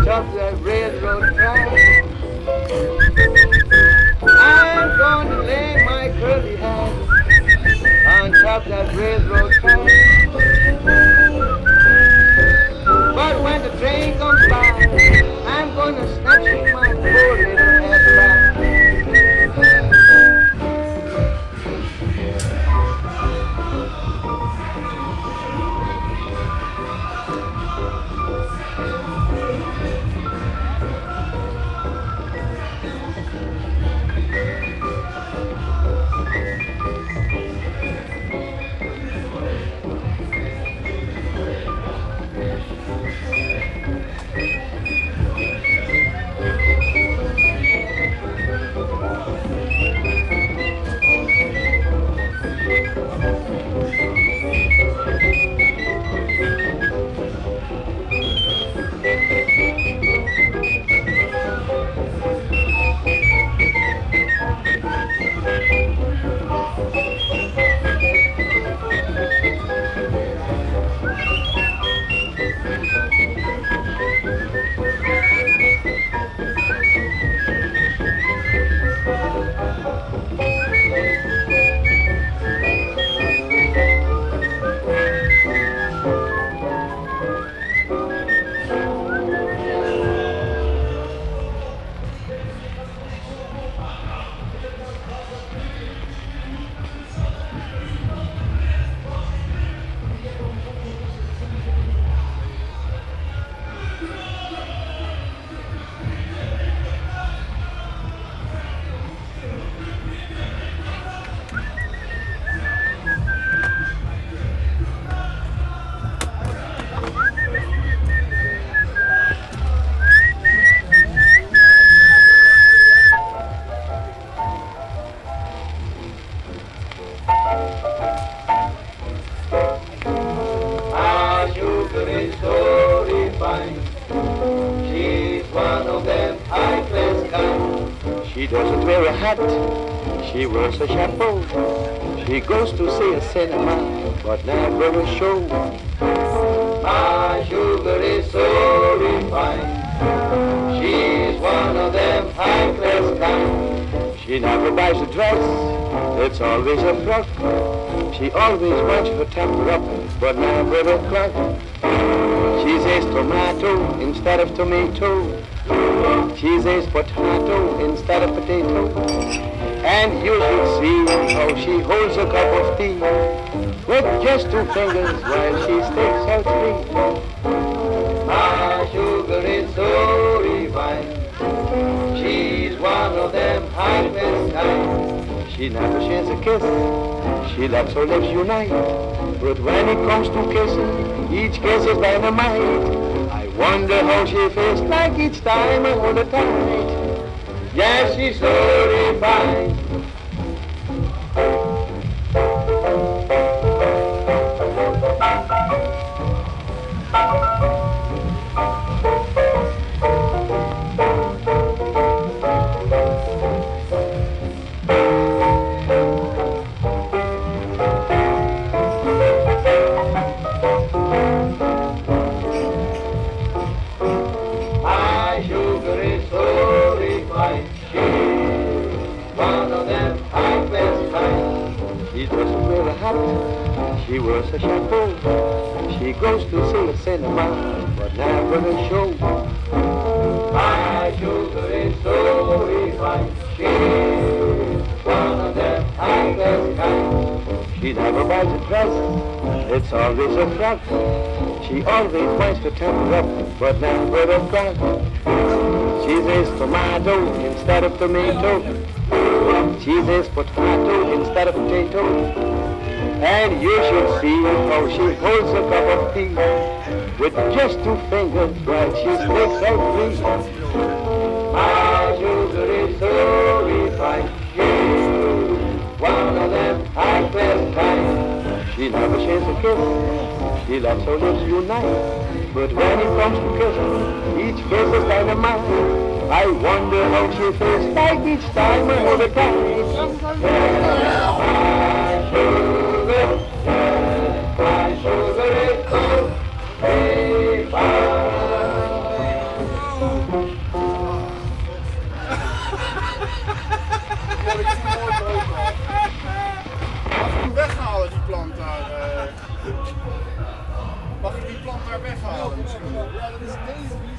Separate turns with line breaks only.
top of that railroad track. I'm going to lay my curly hat on top of that railroad track. But when the train comes by, I'm going to snatch my poor little hat back. Ah, sugar is so refined. She's one of them high-class kind. She doesn't wear a hat, she wears a chapeau. She goes to see a cinema, but never a show. My sugar is so refined. She's one of them high-class kind. She never buys a dress, it's always a frock. She always wants her temper up, but never a clock. She says tomato instead of tomato. She says potato instead of potato. And you should see how she holds a cup of tea with just two fingers while she sticks out three. My sugar is so refined. She's one of them high-class kind. She never shares a kiss. She lets her lips unite. But when it comes to kissing, each kiss is dynamite. I wonder how she feels like each time I hold her tight. Yes, she's so refined. My sugar is so refined. She's one of them high-class kind. She doesn't wear a hat, she wears a chapeau. She goes to see a cinema, but never a show. My sugar is so refined. She's one of them high-class kind. She never buys a dress, it's always a frock. She always wants to temper up, but never a crack. She says tomato instead of tomato. She says potato instead of potato. And you should see how she holds a cup of tea with just two fingers while she sticks out three. My sugar is so refined. She's one of them high-class kind. She never shares a kiss. She lets her lips unite. But when it comes to kissing, each kiss is dynamite. I wonder how she feels like each time I hold her tight. My sugar, my sugar is so refined.
Mag ik die plant daar weghalen misschien?
Ja, dat is deze